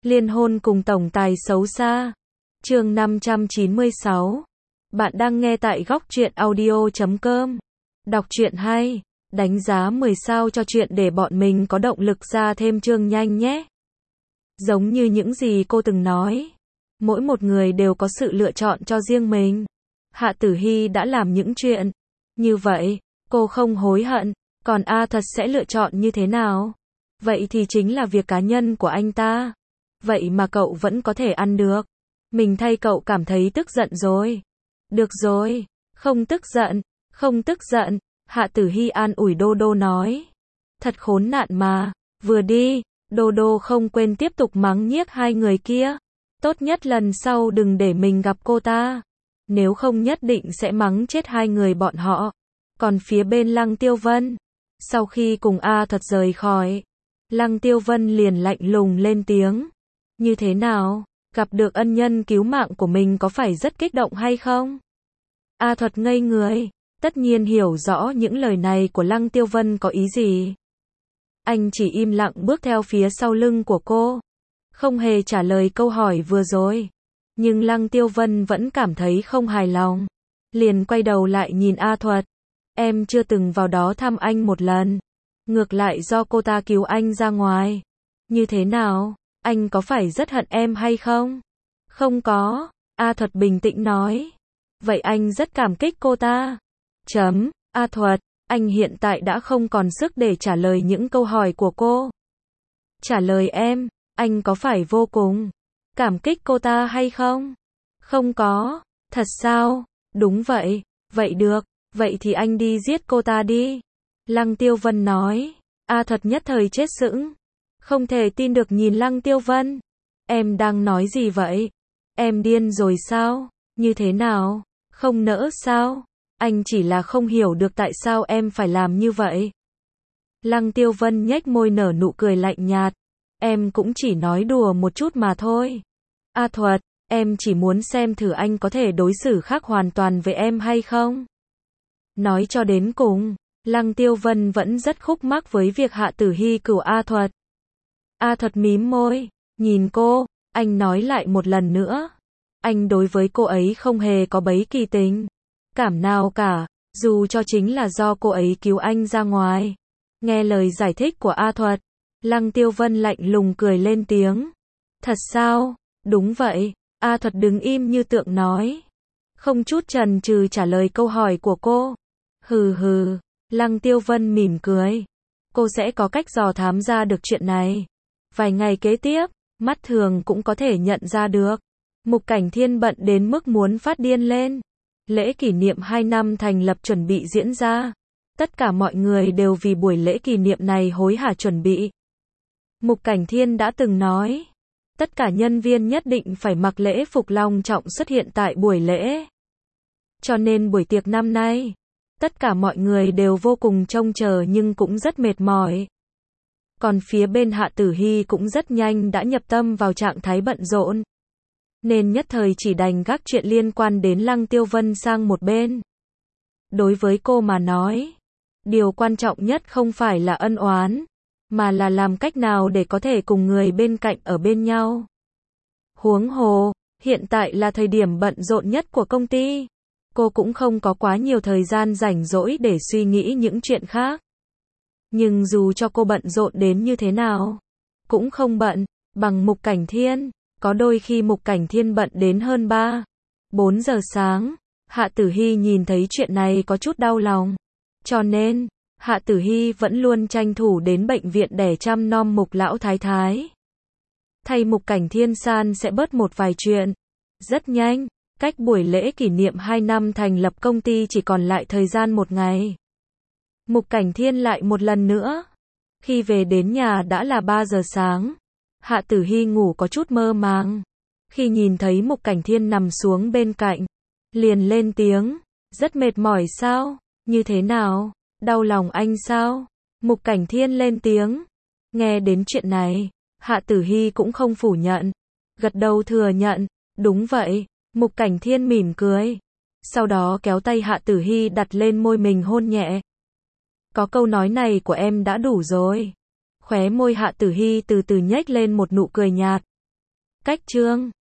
Liên hôn cùng tổng tài xấu xa. Chương 596. Bạn đang nghe tại góc truyện audio.com. Đọc truyện hay, đánh giá 10 sao cho chuyện để bọn mình có động lực ra thêm chương nhanh nhé. Giống như những gì cô từng nói, mỗi một người đều có sự lựa chọn cho riêng mình. Hạ Tử Hy đã làm những chuyện như vậy, cô không hối hận, còn A Thật sẽ lựa chọn như thế nào? Vậy thì chính là việc cá nhân của anh ta. Vậy mà cậu vẫn có thể ăn được. Mình thay cậu cảm thấy tức giận rồi. Được rồi, không tức giận, không tức giận, Hạ Tử Hy an ủi Đô Đô nói. Thật khốn nạn mà, vừa đi, Đô Đô không quên tiếp tục mắng nhiếc hai người kia. Tốt nhất lần sau đừng để mình gặp cô ta. Nếu không nhất định sẽ mắng chết hai người bọn họ. Còn phía bên Lăng Tiêu Vân, sau khi cùng A Thật rời khỏi, Lăng Tiêu Vân liền lạnh lùng lên tiếng. Như thế nào? Gặp được ân nhân cứu mạng của mình có phải rất kích động hay không? A Thuật ngây người, tất nhiên hiểu rõ những lời này của Lăng Tiêu Vân có ý gì. Anh chỉ im lặng bước theo phía sau lưng của cô, không hề trả lời câu hỏi vừa rồi. Nhưng Lăng Tiêu Vân vẫn cảm thấy không hài lòng, liền quay đầu lại nhìn A Thuật. Em chưa từng vào đó thăm anh một lần, ngược lại do cô ta cứu anh ra ngoài. Như thế nào? Anh có phải rất hận em hay không? Không có, A Thuật bình tĩnh nói. Vậy anh rất cảm kích cô ta. A Thuật, anh hiện tại đã không còn sức để trả lời những câu hỏi của cô. Trả lời em, anh có phải vô cùng cảm kích cô ta hay không? Không có, thật sao? Đúng vậy, vậy được, vậy thì anh đi giết cô ta đi. Lăng Tiêu Vân nói. A Thuật nhất thời chết sững. Không thể tin được nhìn Lăng Tiêu Vân. Em đang nói gì vậy? Em điên rồi sao? Như thế nào? Không nỡ sao? Anh chỉ là không hiểu được tại sao em phải làm như vậy. Lăng Tiêu Vân nhếch môi nở nụ cười lạnh nhạt. Em cũng chỉ nói đùa một chút mà thôi. A Thuật, em chỉ muốn xem thử anh có thể đối xử khác hoàn toàn với em hay không? Nói cho đến cùng, Lăng Tiêu Vân vẫn rất khúc mắc với việc Hạ Tử Hy cửu A Thuật. A Thuật mím môi, nhìn cô, anh nói lại một lần nữa. Anh đối với cô ấy không hề có bấy kỳ tình cảm nào cả, dù cho chính là do cô ấy cứu anh ra ngoài. Nghe lời giải thích của A Thuật, Lăng Tiêu Vân lạnh lùng cười lên tiếng. Thật sao? Đúng vậy, A Thuật đứng im như tượng nói. Không chút chần chừ trả lời câu hỏi của cô. Hừ hừ, Lăng Tiêu Vân mỉm cười. Cô sẽ có cách dò thám ra được chuyện này. Vài ngày kế tiếp, mắt thường cũng có thể nhận ra được. Mục Cảnh Thiên bận đến mức muốn phát điên lên. Lễ kỷ niệm 2 năm thành lập chuẩn bị diễn ra. Tất cả mọi người đều vì buổi lễ kỷ niệm này hối hả chuẩn bị. Mục Cảnh Thiên đã từng nói, tất cả nhân viên nhất định phải mặc lễ phục long trọng xuất hiện tại buổi lễ. Cho nên buổi tiệc năm nay, tất cả mọi người đều vô cùng trông chờ nhưng cũng rất mệt mỏi. Còn phía bên Hạ Tử Hy cũng rất nhanh đã nhập tâm vào trạng thái bận rộn. Nên nhất thời chỉ đành gác chuyện liên quan đến Lăng Tiêu Vân sang một bên. Đối với cô mà nói, điều quan trọng nhất không phải là ân oán, mà là làm cách nào để có thể cùng người bên cạnh ở bên nhau. Huống hồ, hiện tại là thời điểm bận rộn nhất của công ty. Cô cũng không có quá nhiều thời gian rảnh rỗi để suy nghĩ những chuyện khác. Nhưng dù cho cô bận rộn đến như thế nào, cũng không bận bằng Mục Cảnh Thiên. Có đôi khi Mục Cảnh Thiên bận đến hơn 3-4 giờ sáng. Hạ Tử Hy nhìn thấy chuyện này có chút đau lòng. Cho nên, Hạ Tử Hy vẫn luôn tranh thủ đến bệnh viện để chăm nom Mục lão thái thái. Thay Mục Cảnh Thiên san sẽ bớt một vài chuyện. Rất nhanh, cách buổi lễ kỷ niệm 2 năm thành lập công ty chỉ còn lại thời gian một ngày. Mục Cảnh Thiên lại một lần nữa. Khi về đến nhà đã là 3 giờ sáng. Hạ Tử Hy ngủ có chút mơ màng. Khi nhìn thấy Mục Cảnh Thiên nằm xuống bên cạnh, liền lên tiếng. Rất mệt mỏi sao? Như thế nào? Đau lòng anh sao? Mục Cảnh Thiên lên tiếng. Nghe đến chuyện này, Hạ Tử Hy cũng không phủ nhận. Gật đầu thừa nhận. Đúng vậy. Mục Cảnh Thiên mỉm cười. Sau đó kéo tay Hạ Tử Hy đặt lên môi mình hôn nhẹ. Có câu nói này của em đã đủ rồi. Khóe môi Hạ Tử Hy từ từ nhếch lên một nụ cười nhạt. Cách chương